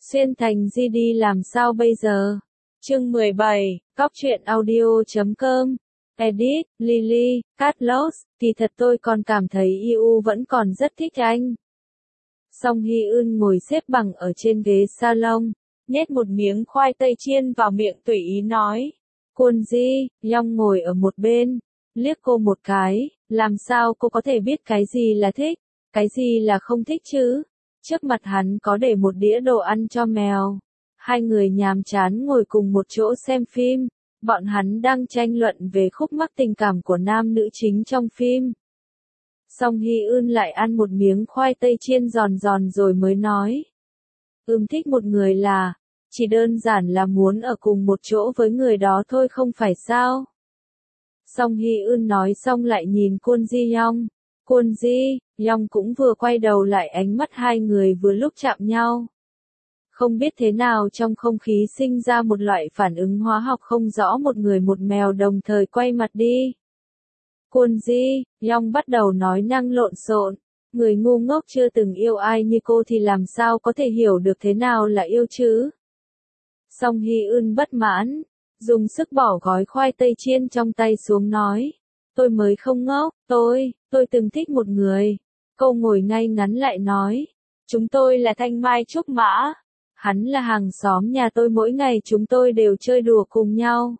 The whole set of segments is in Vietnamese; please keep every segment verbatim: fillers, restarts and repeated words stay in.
Xuyên thành gi đi làm sao bây giờ? Chương mười bảy, Cóc truyện audio chấm com. Edit, Lily, Carlos, kỳ thật tôi còn cảm thấy i u vẫn còn rất thích anh. Song Hy Ưn ngồi xếp bằng ở trên ghế salon, nhét một miếng khoai tây chiên vào miệng tùy ý nói. Kwon Ji, Young ngồi ở một bên, liếc cô một cái, làm sao cô có thể biết cái gì là thích, cái gì là không thích chứ? Trước mặt hắn có để một đĩa đồ ăn cho mèo. Hai người nhàm chán ngồi cùng một chỗ xem phim, bọn hắn đang tranh luận về khúc mắc tình cảm của nam nữ chính trong phim. Song Hy Ưn lại ăn một miếng khoai tây chiên giòn giòn rồi mới nói. Ưm thích một người là, chỉ đơn giản là muốn ở cùng một chỗ với người đó thôi không phải sao? Song Hy Ưn nói xong lại nhìn Kwon Ji Young. Kwon Ji, Young cũng vừa quay đầu lại, ánh mắt hai người vừa lúc chạm nhau. Không biết thế nào trong không khí sinh ra một loại phản ứng hóa học không rõ, một người một mèo đồng thời quay mặt đi. Kwon Ji, Young bắt đầu nói năng lộn xộn. Người ngu ngốc chưa từng yêu ai như cô thì làm sao có thể hiểu được thế nào là yêu chứ? Song Hy Ưn bất mãn, dùng sức bỏ gói khoai tây chiên trong tay xuống nói. Tôi mới không ngốc, tôi, tôi từng thích một người. Cô ngồi ngay ngắn lại nói. Chúng tôi là thanh mai trúc mã. Hắn là hàng xóm nhà tôi, mỗi ngày chúng tôi đều chơi đùa cùng nhau.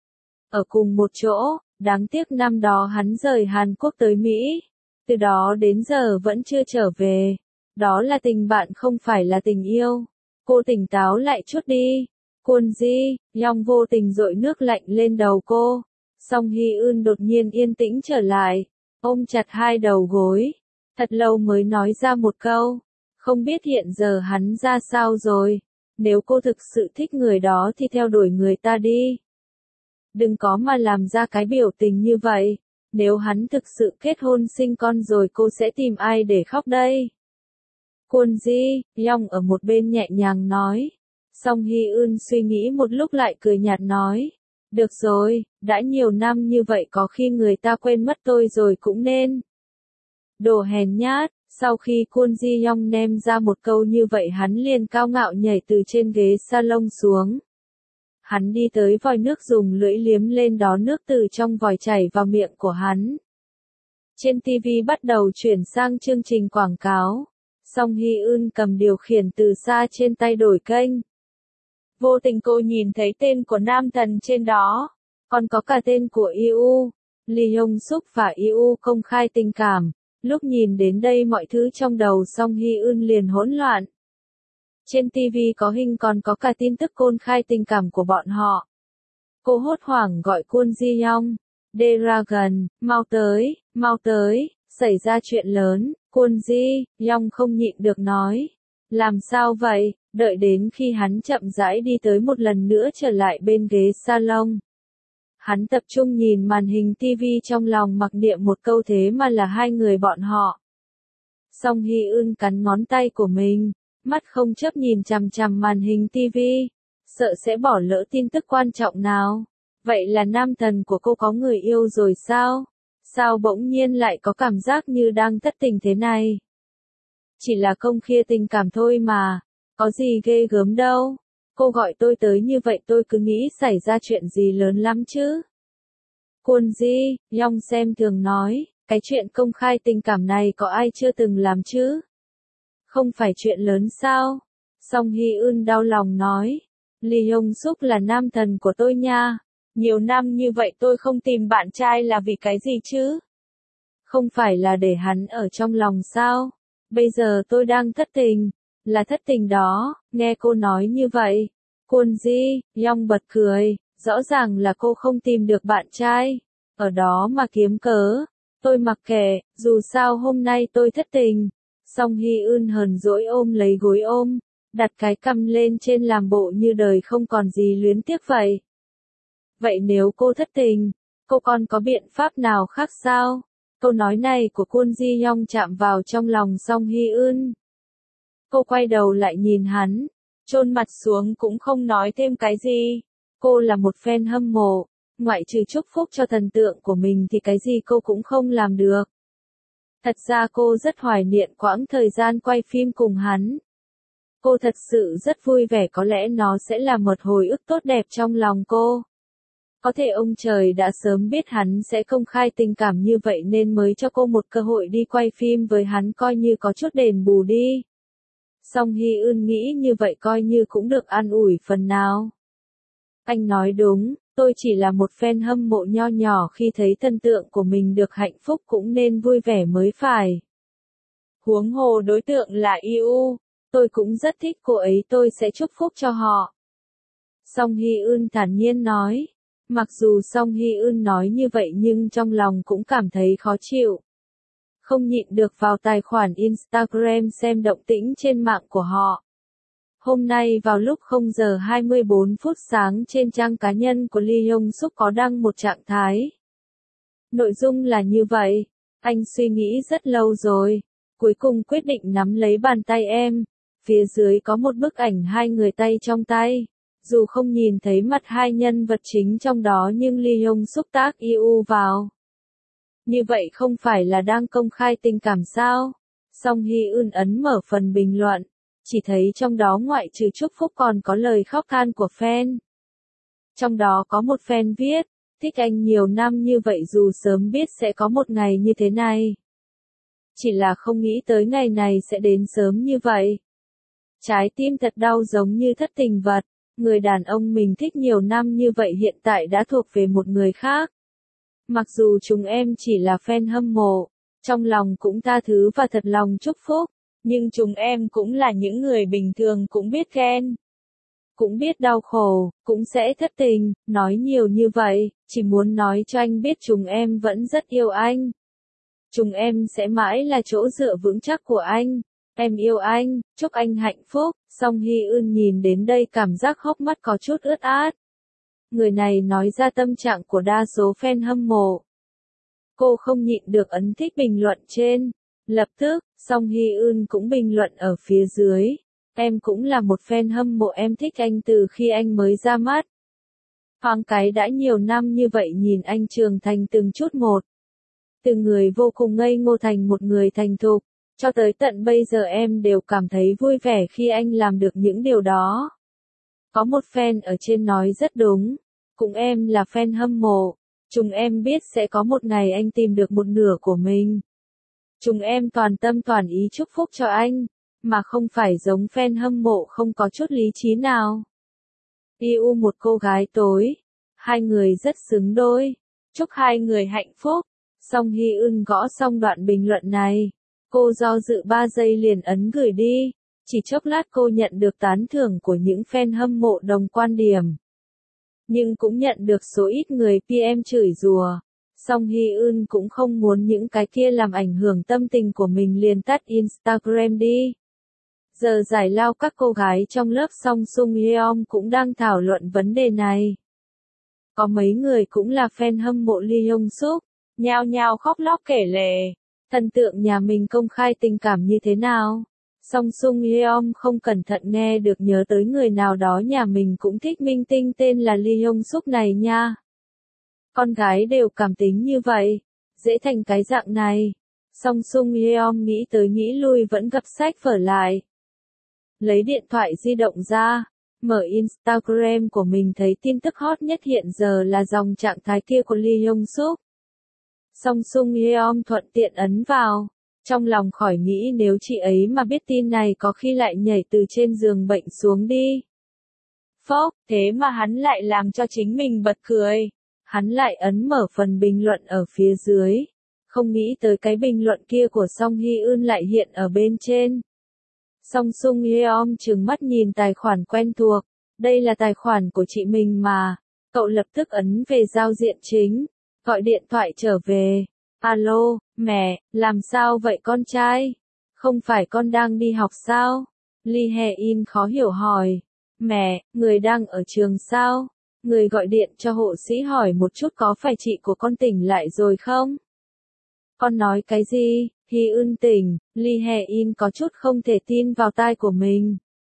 Ở cùng một chỗ, đáng tiếc năm đó hắn rời Hàn Quốc tới Mỹ. Từ đó đến giờ vẫn chưa trở về. Đó là tình bạn không phải là tình yêu. Cô tỉnh táo lại chút đi. Kwon Ji, Young vô tình dội nước lạnh lên đầu cô. Song Hy Ưn đột nhiên yên tĩnh trở lại, ôm chặt hai đầu gối. Thật lâu mới nói ra một câu. Không biết hiện giờ hắn ra sao rồi. Nếu cô thực sự thích người đó thì theo đuổi người ta đi. Đừng có mà làm ra cái biểu tình như vậy. Nếu hắn thực sự kết hôn sinh con rồi cô sẽ tìm ai để khóc đây? Kwon Ji, Young ở một bên nhẹ nhàng nói. Song Hy Ưn suy nghĩ một lúc lại cười nhạt nói. Được rồi, đã nhiều năm như vậy có khi người ta quên mất tôi rồi cũng nên. Đồ hèn nhát, sau khi Kwon Ji Young ném ra một câu như vậy hắn liền cao ngạo nhảy từ trên ghế salon xuống. Hắn đi tới vòi nước dùng lưỡi liếm lên đó nước từ trong vòi chảy vào miệng của hắn. Trên ti vi bắt đầu chuyển sang chương trình quảng cáo. Song Hy Ưn cầm điều khiển từ xa trên tay đổi kênh. Vô tình cô nhìn thấy tên của nam thần trên đó, còn có cả tên của i u. Lee Hyung Suk và i u công khai tình cảm. Lúc nhìn đến đây mọi thứ trong đầu Song Hy Ưn liền hỗn loạn. Trên ti vi có hình còn có cả tin tức công khai tình cảm của bọn họ. Cô hốt hoảng gọi Kwon Ji Young. Dragon, mau tới, mau tới, xảy ra chuyện lớn. Kwon Ji Young không nhịn được nói. Làm sao vậy? Đợi đến khi hắn chậm rãi đi tới một lần nữa trở lại bên ghế salon. Hắn tập trung nhìn màn hình ti vi trong lòng mặc niệm một câu, thế mà là hai người bọn họ. Song Hy Ưn cắn ngón tay của mình, mắt không chớp nhìn chằm chằm màn hình ti vi, sợ sẽ bỏ lỡ tin tức quan trọng nào. Vậy là nam thần của cô có người yêu rồi sao? Sao bỗng nhiên lại có cảm giác như đang thất tình thế này? Chỉ là công khai tình cảm thôi mà, có gì ghê gớm đâu. Cô gọi tôi tới như vậy tôi cứ nghĩ xảy ra chuyện gì lớn lắm chứ. Kwon Ji Young xem thường nói, cái chuyện công khai tình cảm này có ai chưa từng làm chứ? Không phải chuyện lớn sao? Song Hy Ưn đau lòng nói, Lee Hyung Suk là nam thần của tôi nha. Nhiều năm như vậy tôi không tìm bạn trai là vì cái gì chứ? Không phải là để hắn ở trong lòng sao? Bây giờ tôi đang thất tình. Là thất tình đó. Nghe cô nói như vậy, Kwon Ji Young bật cười. Rõ ràng là cô không tìm được bạn trai, ở đó mà kiếm cớ. Tôi mặc kệ, dù sao hôm nay tôi thất tình. Song Hy Ưn hờn dỗi ôm lấy gối ôm, đặt cái cằm lên trên làm bộ như đời không còn gì luyến tiếc vậy. Vậy nếu cô thất tình, cô còn có biện pháp nào khác sao? Câu nói này của Kwon Ji Young chạm vào trong lòng Song Hy Ưn. Cô quay đầu lại nhìn hắn, chôn mặt xuống cũng không nói thêm cái gì. Cô là một fan hâm mộ, ngoại trừ chúc phúc cho thần tượng của mình thì cái gì cô cũng không làm được. Thật ra cô rất hoài niệm quãng thời gian quay phim cùng hắn. Cô thật sự rất vui vẻ, có lẽ nó sẽ là một hồi ức tốt đẹp trong lòng cô. Có thể ông trời đã sớm biết hắn sẽ công khai tình cảm như vậy nên mới cho cô một cơ hội đi quay phim với hắn, coi như có chút đền bù đi. Song Hy Ưn nghĩ như vậy coi như cũng được an ủi phần nào. Anh nói đúng, tôi chỉ là một fan hâm mộ nho nhỏ, khi thấy thần tượng của mình được hạnh phúc cũng nên vui vẻ mới phải. Huống hồ đối tượng là i u, tôi cũng rất thích cô ấy, tôi sẽ chúc phúc cho họ. Song Hy Ưn thản nhiên nói. Mặc dù Song Hy Ưn nói như vậy nhưng trong lòng cũng cảm thấy khó chịu. Không nhịn được vào tài khoản Instagram xem động tĩnh trên mạng của họ. Hôm nay vào lúc không giờ hai mươi bốn phút sáng, trên trang cá nhân của Lee Hyung Suk có đăng một trạng thái. Nội dung là như vậy: anh suy nghĩ rất lâu rồi, cuối cùng quyết định nắm lấy bàn tay em. Phía dưới có một bức ảnh hai người tay trong tay. Dù không nhìn thấy mặt hai nhân vật chính trong đó nhưng Lee Hyung Suk tác i u vào. Như vậy không phải là đang công khai tình cảm sao? Song Hy Ưn ấn mở phần bình luận, chỉ thấy trong đó ngoại trừ chúc phúc còn có lời khóc than của fan. Trong đó có một fan viết, thích anh nhiều năm như vậy dù sớm biết sẽ có một ngày như thế này. Chỉ là không nghĩ tới ngày này sẽ đến sớm như vậy. Trái tim thật đau giống như thất tình vật. Người đàn ông mình thích nhiều năm như vậy hiện tại đã thuộc về một người khác. Mặc dù chúng em chỉ là fan hâm mộ, trong lòng cũng tha thứ và thật lòng chúc phúc, nhưng chúng em cũng là những người bình thường, cũng biết ghen, cũng biết đau khổ, cũng sẽ thất tình. Nói nhiều như vậy, chỉ muốn nói cho anh biết chúng em vẫn rất yêu anh. Chúng em sẽ mãi là chỗ dựa vững chắc của anh. Em yêu anh, chúc anh hạnh phúc. Song Hy Ưn nhìn đến đây cảm giác hốc mắt có chút ướt át. Người này nói ra tâm trạng của đa số fan hâm mộ. Cô không nhịn được ấn thích bình luận trên. Lập tức, Song Hy Ưn cũng bình luận ở phía dưới. Em cũng là một fan hâm mộ, em thích anh từ khi anh mới ra mắt. Thoáng cái đã nhiều năm như vậy nhìn anh trưởng thành từng chút một. Từ người vô cùng ngây ngô thành một người thành thục. Cho tới tận bây giờ em đều cảm thấy vui vẻ khi anh làm được những điều đó. Có một fan ở trên nói rất đúng. Cũng em là fan hâm mộ. Chúng em biết sẽ có một ngày anh tìm được một nửa của mình. Chúng em toàn tâm toàn ý chúc phúc cho anh. Mà không phải giống fan hâm mộ không có chút lý trí nào. i u một cô gái tối. Hai người rất xứng đôi. Chúc hai người hạnh phúc. Song Hy Ưn gõ xong đoạn bình luận này. Cô do dự ba giây liền ấn gửi đi. Chỉ chốc lát cô nhận được tán thưởng của những fan hâm mộ đồng quan điểm. Nhưng cũng nhận được số ít người pê em chửi rủa. Song Hy Ưn cũng không muốn những cái kia làm ảnh hưởng tâm tình của mình, liền tắt Instagram đi. Giờ giải lao các cô gái trong lớp Song Sung Yeom cũng đang thảo luận vấn đề này. Có mấy người cũng là fan hâm mộ Lee Hyung Suk, nhao nhao khóc lóc kể lể. Thần tượng nhà mình công khai tình cảm như thế nào? Song Sung Yeom không cẩn thận nghe được nhớ tới người nào đó nhà mình cũng thích minh tinh tên là Lee Hyung Suk này nha. Con gái đều cảm tính như vậy, dễ thành cái dạng này. Song Sung Yeom nghĩ tới nghĩ lui vẫn gập sách vở lại. Lấy điện thoại di động ra, mở Instagram của mình thấy tin tức hot nhất hiện giờ là dòng trạng thái kia của Lee Hyung Suk. Song Sung Yeom thuận tiện ấn vào, trong lòng khỏi nghĩ nếu chị ấy mà biết tin này có khi lại nhảy từ trên giường bệnh xuống đi. Phốc, thế mà hắn lại làm cho chính mình bật cười. Hắn lại ấn mở phần bình luận ở phía dưới. Không nghĩ tới cái bình luận kia của Song Hy Ưn lại hiện ở bên trên. Song Sung Yeom trừng mắt nhìn tài khoản quen thuộc. Đây là tài khoản của chị mình mà. Cậu lập tức ấn về giao diện chính. Gọi điện thoại trở về. Alo, mẹ, làm sao vậy con trai? Không phải con đang đi học sao? Lee Hae-in khó hiểu hỏi. Mẹ, người đang ở trường sao? Người gọi điện cho hộ sĩ hỏi một chút có phải chị của con tỉnh lại rồi không? Con nói cái gì? Hy-ưn tỉnh. Lee Hae-in có chút không thể tin vào tai của mình.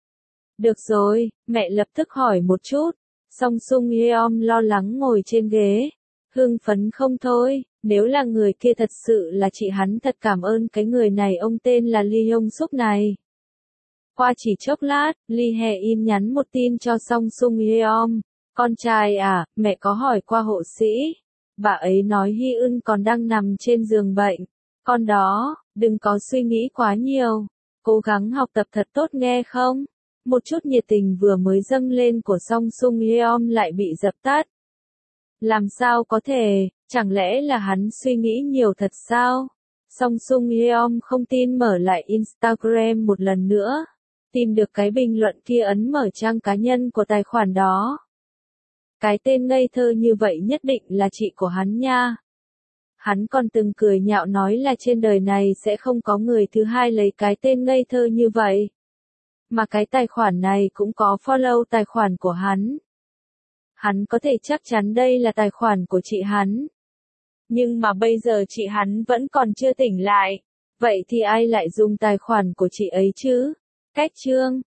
Được rồi, mẹ lập tức hỏi một chút. Song Sung Yeom lo lắng ngồi trên ghế. Hưng phấn không thôi, nếu là người kia thật sự là chị hắn thật cảm ơn cái người này, ông tên là Lee Hyung Suk này. Qua chỉ chốc lát, Lee Hae-in nhắn một tin cho Song Sung Yeom. Con trai à, mẹ có hỏi qua hộ sĩ. Bà ấy nói Hyun còn đang nằm trên giường bệnh. Con đó, đừng có suy nghĩ quá nhiều. Cố gắng học tập thật tốt nghe không? Một chút nhiệt tình vừa mới dâng lên của Song Sung Yeom lại bị dập tắt. Làm sao có thể, chẳng lẽ là hắn suy nghĩ nhiều thật sao? Song Sung Yeom không tin mở lại Instagram một lần nữa. Tìm được cái bình luận kia ấn mở trang cá nhân của tài khoản đó. Cái tên ngây thơ như vậy nhất định là chị của hắn nha. Hắn còn từng cười nhạo nói là trên đời này sẽ không có người thứ hai lấy cái tên ngây thơ như vậy. Mà cái tài khoản này cũng có follow tài khoản của hắn. Hắn có thể chắc chắn đây là tài khoản của chị hắn. Nhưng mà bây giờ chị hắn vẫn còn chưa tỉnh lại. Vậy thì ai lại dùng tài khoản của chị ấy chứ? Cách chương